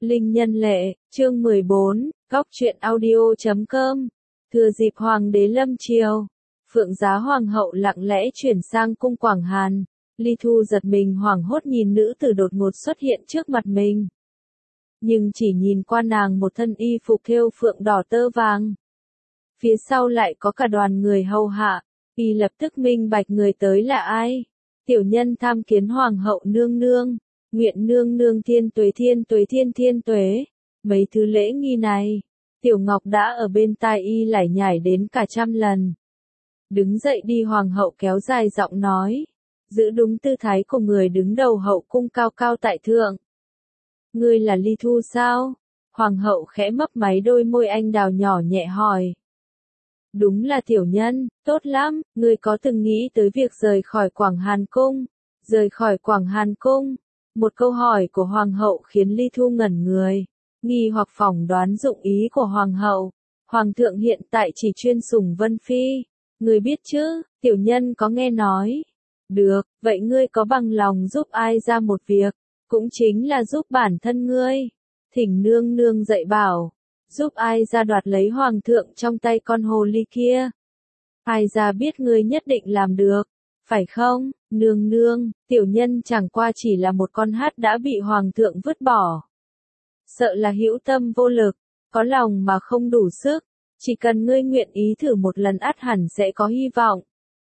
Linh Nhân Lệ, chương 14, góc truyện audio.com. Thừa dịp Hoàng đế lâm triều, Phượng Giá Hoàng hậu lặng lẽ chuyển sang cung Quảng Hàn. Ly Thu giật mình hoảng hốt nhìn nữ tử đột ngột xuất hiện trước mặt mình. Nhưng chỉ nhìn qua nàng một thân y phục thêu phượng đỏ tơ vàng. Phía sau lại có cả đoàn người hầu hạ, y lập tức minh bạch người tới là ai. Tiểu nhân tham kiến Hoàng hậu nương nương. Nguyện nương nương thiên tuế thiên tuế. Mấy thứ lễ nghi này, Tiểu Ngọc đã ở bên tai y lải nhải đến cả 100 lần. Đứng dậy đi, Hoàng hậu kéo dài giọng nói, giữ đúng tư thái của người đứng đầu hậu cung cao cao tại thượng. Ngươi là Ly Thu sao? Hoàng hậu khẽ mấp máy đôi môi anh đào nhỏ nhẹ hỏi. Đúng là tiểu nhân, tốt lắm, ngươi có từng nghĩ tới việc rời khỏi Quảng Hàn cung? Rời khỏi Quảng Hàn cung? Một câu hỏi của Hoàng hậu khiến Ly Thu ngẩn người, nghi hoặc phỏng đoán dụng ý của Hoàng hậu. Hoàng thượng hiện tại chỉ chuyên sủng Vân Phi, ngươi biết chứ, tiểu nhân có nghe nói. Được, vậy ngươi có bằng lòng giúp ai ra một việc, cũng chính là giúp bản thân ngươi. Thỉnh nương nương dạy bảo, giúp ai ra đoạt lấy Hoàng thượng trong tay con hồ ly kia. Ai ra biết ngươi nhất định làm được, phải không, nương nương, tiểu nhân chẳng qua chỉ là một con hát đã bị Hoàng thượng vứt bỏ. Sợ là hữu tâm vô lực, có lòng mà không đủ sức, chỉ cần ngươi nguyện ý thử một lần ắt hẳn sẽ có hy vọng.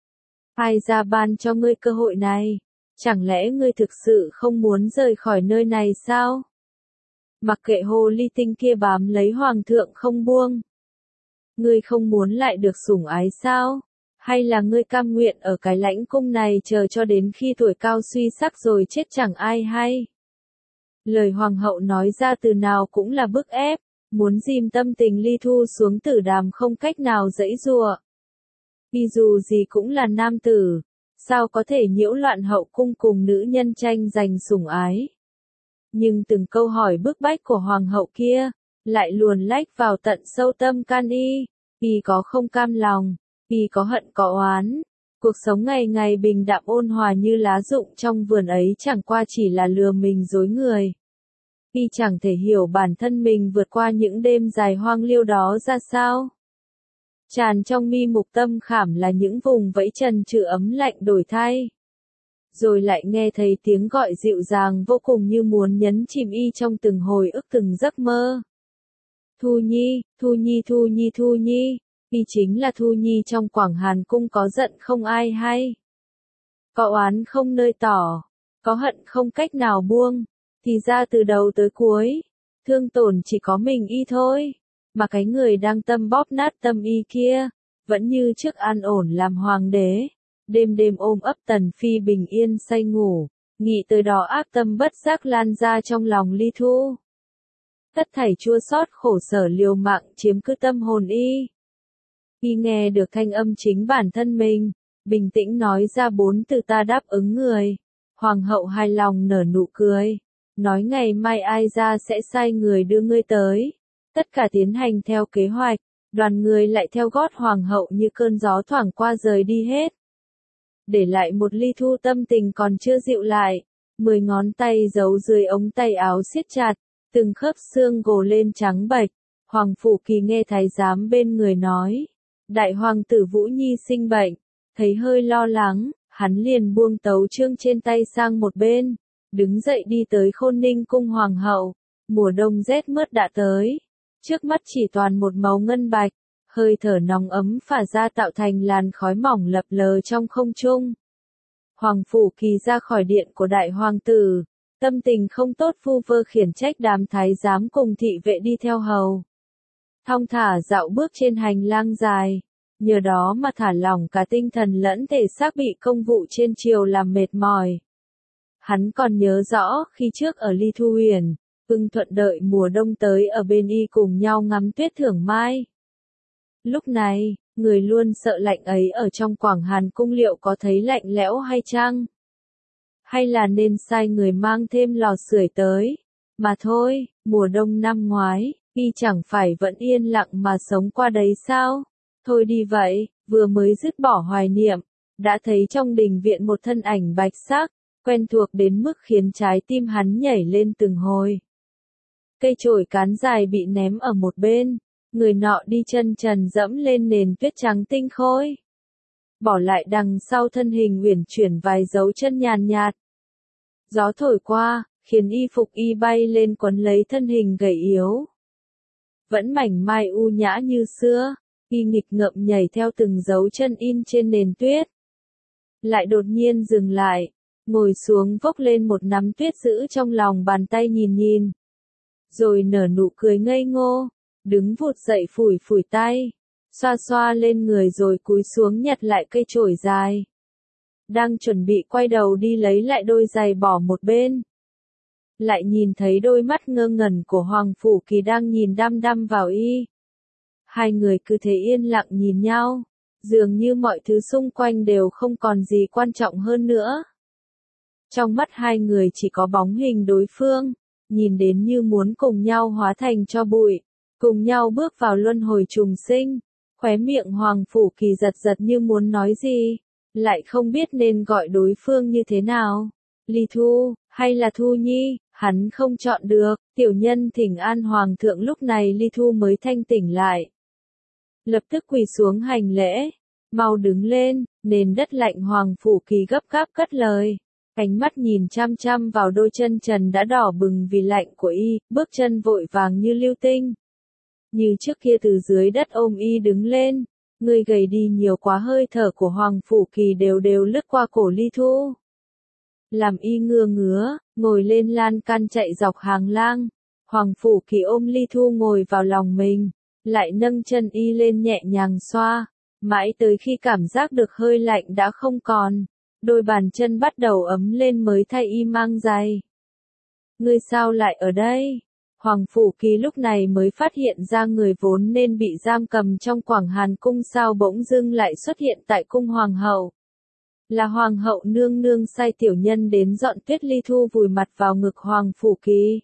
Ai ra ban cho ngươi cơ hội này, chẳng lẽ ngươi thực sự không muốn rời khỏi nơi này sao? Mặc kệ hồ ly tinh kia bám lấy Hoàng thượng không buông. Ngươi không muốn lại được sủng ái sao? Hay là ngươi cam nguyện ở cái lãnh cung này chờ cho đến khi tuổi cao suy sắc rồi chết chẳng ai hay? Lời Hoàng hậu nói ra từ nào cũng là bức ép, muốn dìm tâm tình Ly Thu xuống tử đàm không cách nào giãy giụa. Vì dù gì cũng là nam tử, sao có thể nhiễu loạn hậu cung cùng nữ nhân tranh giành sủng ái. Nhưng từng câu hỏi bức bách của Hoàng hậu kia, lại luồn lách vào tận sâu tâm can y, y có không cam lòng. Y có hận có oán, cuộc sống ngày ngày bình đạm ôn hòa như lá rụng trong vườn ấy chẳng qua chỉ là lừa mình dối người. Y chẳng thể hiểu bản thân mình vượt qua những đêm dài hoang liêu đó ra sao. Tràn trong mi mục tâm khảm là những vùng vẫy trần trừ ấm lạnh đổi thay. Rồi lại nghe thấy tiếng gọi dịu dàng vô cùng như muốn nhấn chìm y trong từng hồi ức từng giấc mơ. Thu Nhi, Thu Nhi, Thu Nhi, Thu Nhi. Y chính là Thu Nhi trong Quảng Hàn cung, có giận không ai hay, có oán không nơi tỏ, có hận không cách nào buông, thì ra từ đầu tới cuối, thương tổn chỉ có mình y thôi, mà cái người đang tâm bóp nát tâm y kia, vẫn như trước an ổn làm hoàng đế, đêm đêm ôm ấp Tần Phi bình yên say ngủ, nghĩ tới đó ác tâm bất giác lan ra trong lòng Ly Thu. Tất thảy chua xót khổ sở liều mạng chiếm cứ tâm hồn y. Y nghe được thanh âm chính bản thân mình, bình tĩnh nói ra 4 từ ta đáp ứng người. Hoàng hậu hài lòng nở nụ cười, nói ngày mai ai ra sẽ sai người đưa ngươi tới. Tất cả tiến hành theo kế hoạch, đoàn người lại theo gót Hoàng hậu như cơn gió thoảng qua rời đi hết. Để lại một Ly Thu tâm tình còn chưa dịu lại, 10 ngón tay giấu dưới ống tay áo siết chặt, từng khớp xương gồ lên trắng bệch. Hoàng Phủ Kỳ nghe thái giám bên người nói. Đại hoàng tử Vũ Nhi sinh bệnh, thấy hơi lo lắng, hắn liền buông tấu chương trên tay sang một bên, đứng dậy đi tới Khôn Ninh cung Hoàng hậu. Mùa đông rét mướt đã tới, trước mắt chỉ toàn một màu ngân bạch, hơi thở nóng ấm phả ra tạo thành làn khói mỏng lập lờ trong không trung. Hoàng Phủ Kỳ ra khỏi điện của đại hoàng tử, tâm tình không tốt vu vơ khiển trách đám thái giám cùng thị vệ đi theo hầu. Thong thả dạo bước trên hành lang dài, nhờ đó mà thả lỏng cả tinh thần lẫn thể xác bị công vụ trên triều làm mệt mỏi. Hắn còn nhớ rõ khi trước ở Ly Thu Huyền, Ưng Thuận đợi mùa đông tới ở bên y cùng nhau ngắm tuyết thưởng mai. Lúc này, người luôn sợ lạnh ấy ở trong Quảng Hàn cung liệu có thấy lạnh lẽo hay chăng? Hay là nên sai người mang thêm lò sưởi tới? Mà thôi, mùa đông năm ngoái, y chẳng phải vẫn yên lặng mà sống qua đấy sao? Thôi đi vậy, vừa mới dứt bỏ hoài niệm, đã thấy trong đình viện một thân ảnh bạch sắc, quen thuộc đến mức khiến trái tim hắn nhảy lên từng hồi. Cây chổi cán dài bị ném ở một bên, người nọ đi chân trần dẫm lên nền tuyết trắng tinh khôi. Bỏ lại đằng sau thân hình uyển chuyển vài dấu chân nhàn nhạt. Gió thổi qua, khiến y phục y bay lên quấn lấy thân hình gầy yếu. Vẫn mảnh mai u nhã như xưa, y nghịch ngợm nhảy theo từng dấu chân in trên nền tuyết. Lại đột nhiên dừng lại, ngồi xuống vốc lên một nắm tuyết giữ trong lòng bàn tay nhìn nhìn. Rồi nở nụ cười ngây ngô, đứng vụt dậy phủi phủi tay, xoa xoa lên người rồi cúi xuống nhặt lại cây chổi dài. Đang chuẩn bị quay đầu đi lấy lại đôi giày bỏ một bên. Lại nhìn thấy đôi mắt ngơ ngẩn của Hoàng Phủ Kỳ đang nhìn đăm đăm vào y. Hai người cứ thế yên lặng nhìn nhau, dường như mọi thứ xung quanh đều không còn gì quan trọng hơn nữa. Trong mắt hai người chỉ có bóng hình đối phương, nhìn đến như muốn cùng nhau hóa thành tro bụi, cùng nhau bước vào luân hồi trùng sinh. Khóe miệng Hoàng Phủ Kỳ giật giật như muốn nói gì, lại không biết nên gọi đối phương như thế nào. Ly Thu, hay là Thu Nhi, hắn không chọn được. Tiểu nhân thỉnh an Hoàng thượng. Lúc này Ly Thu mới thanh tỉnh lại. Lập tức quỳ xuống hành lễ, mau đứng lên. Nền đất lạnh. Hoàng Phủ Kỳ gấp gáp cất lời, ánh mắt nhìn chăm chăm vào đôi chân trần đã đỏ bừng vì lạnh của y, bước chân vội vàng như lưu tinh. Như trước kia từ dưới đất ôm y đứng lên, người gầy đi nhiều quá. Hơi thở của Hoàng Phủ Kỳ đều đều lướt qua cổ Ly Thu, làm y ngứa ngứa, ngồi lên lan can chạy dọc hàng lang. Hoàng Phủ Kỳ ôm Ly Thu ngồi vào lòng mình, lại nâng chân y lên nhẹ nhàng xoa, mãi tới khi cảm giác được hơi lạnh đã không còn, đôi bàn chân bắt đầu ấm lên mới thay y mang giày. Ngươi sao lại ở đây? Hoàng Phủ Kỳ lúc này mới phát hiện ra người vốn nên bị giam cầm trong Quảng Hàn cung sao bỗng dưng lại xuất hiện tại cung hoàng hậu. Là hoàng hậu nương nương sai tiểu nhân đến dọn tuyết. Ly Thu vùi mặt vào ngực Hoàng Phủ Kỳ.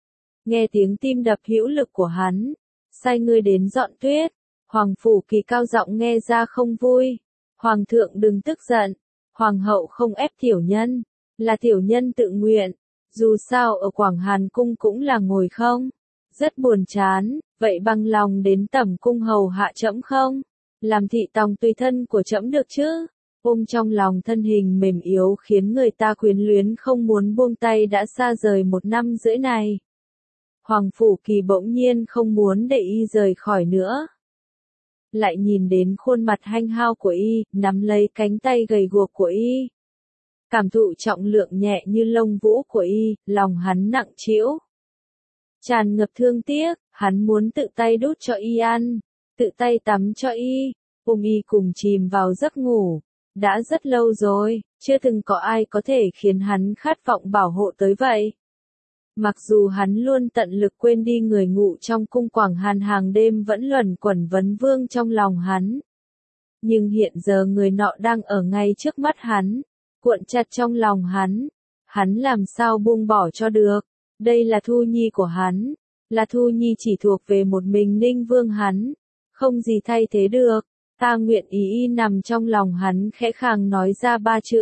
Nghe tiếng tim đập hữu lực của hắn, sai ngươi đến dọn tuyết. Hoàng Phủ Kỳ cao giọng nghe ra không vui. Hoàng thượng đừng tức giận, hoàng hậu không ép tiểu nhân, là tiểu nhân tự nguyện. Dù sao ở Quảng Hàn cung cũng là ngồi không, rất buồn chán, vậy bằng lòng đến tẩm cung hầu hạ trẫm không? Làm thị tòng tùy thân của trẫm được chứ? Ôm trong lòng thân hình mềm yếu khiến người ta quyến luyến không muốn buông tay đã xa rời 1 năm rưỡi này. Hoàng Phủ Kỳ bỗng nhiên không muốn để y rời khỏi nữa. Lại nhìn đến khuôn mặt hanh hao của y, nắm lấy cánh tay gầy guộc của y. Cảm thụ trọng lượng nhẹ như lông vũ của y, lòng hắn nặng trĩu. Tràn ngập thương tiếc, hắn muốn tự tay đút cho y ăn, tự tay tắm cho y, ôm y cùng chìm vào giấc ngủ. Đã rất lâu rồi, chưa từng có ai có thể khiến hắn khát vọng bảo hộ tới vậy. Mặc dù hắn luôn tận lực quên đi người ngụ trong cung Quảng Hàn hàng đêm vẫn luẩn quẩn vấn vương trong lòng hắn. Nhưng hiện giờ người nọ đang ở ngay trước mắt hắn, cuộn chặt trong lòng hắn làm sao buông bỏ cho được. Đây là Thu Nhi của hắn, là Thu Nhi chỉ thuộc về một mình Ninh Vương hắn, không gì thay thế được. Ta nguyện ý. Y nằm trong lòng hắn khẽ khàng nói ra 3 chữ.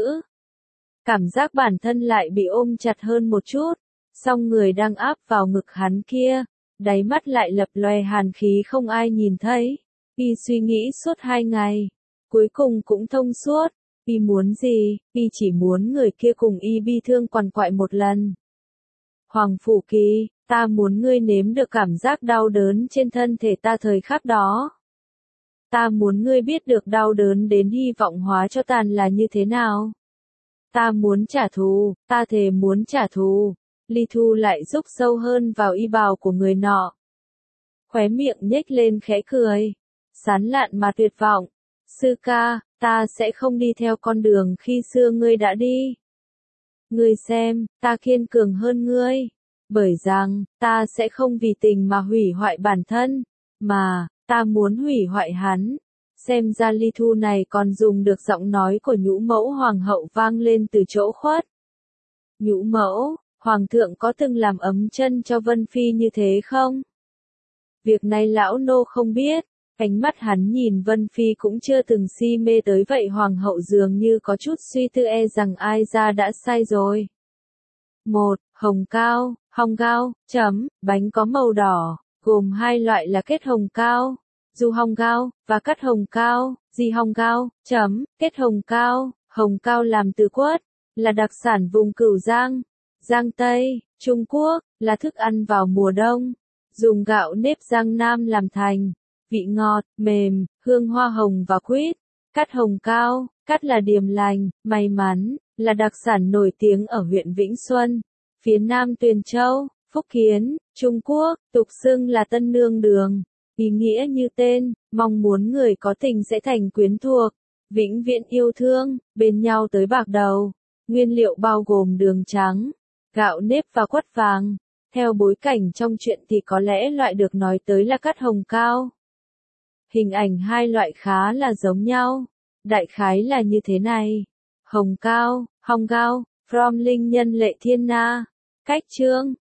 Cảm giác bản thân lại bị ôm chặt hơn một chút, song người đang áp vào ngực hắn kia, đáy mắt lại lập loè hàn khí không ai nhìn thấy. Y suy nghĩ suốt 2 ngày, cuối cùng cũng thông suốt. Y muốn gì? Y chỉ muốn người kia cùng y bi thương quằn quại một lần. Hoàng Phủ Kỳ, ta muốn ngươi nếm được cảm giác đau đớn trên thân thể ta thời khắc đó. Ta muốn ngươi biết được đau đớn đến hy vọng hóa cho tàn là như thế nào. Ta muốn trả thù, ta thề muốn trả thù. Ly Thu lại rúc sâu hơn vào y bào của người nọ. Khóe miệng nhếch lên khẽ cười, sán lạn mà tuyệt vọng. Sư ca, ta sẽ không đi theo con đường khi xưa ngươi đã đi. Ngươi xem, ta kiên cường hơn ngươi. Bởi rằng, ta sẽ không vì tình mà hủy hoại bản thân, mà ta muốn hủy hoại hắn. Xem ra Ly Thu này còn dùng được giọng nói của nhũ mẫu hoàng hậu vang lên từ chỗ khuất. Nhũ mẫu, hoàng thượng có từng làm ấm chân cho Vân Phi như thế không? Việc này lão nô không biết. Ánh mắt hắn nhìn Vân Phi cũng chưa từng si mê tới vậy. Hoàng hậu dường như có chút suy tư, e rằng ai ra đã sai rồi. 1. Hồng cao, hong gao, bánh có màu đỏ, gồm hai loại là kết hồng cao, du hong gao, và cắt hồng cao, di hong gao, kết hồng cao làm từ quất, là đặc sản vùng Cửu Giang, Giang Tây, Trung Quốc, là thức ăn vào mùa đông, dùng gạo nếp Giang Nam làm thành, vị ngọt, mềm, hương hoa hồng và quýt. Cắt hồng cao, cắt là điềm lành, may mắn, là đặc sản nổi tiếng ở huyện Vĩnh Xuân, phía nam Tuyền Châu, Phúc Kiến, Trung Quốc, tục xưng là tân nương đường, ý nghĩa như tên, mong muốn người có tình sẽ thành quyến thuộc, vĩnh viễn yêu thương, bên nhau tới bạc đầu. Nguyên liệu bao gồm đường trắng, gạo nếp và quất vàng. Theo bối cảnh trong truyện thì có lẽ loại được nói tới là cắt hồng cao. Hình ảnh hai loại khá là giống nhau. Đại khái là như thế này. Hồng cao, hong gao, from Linh Nhân Lệ Thiên Na. Cách chương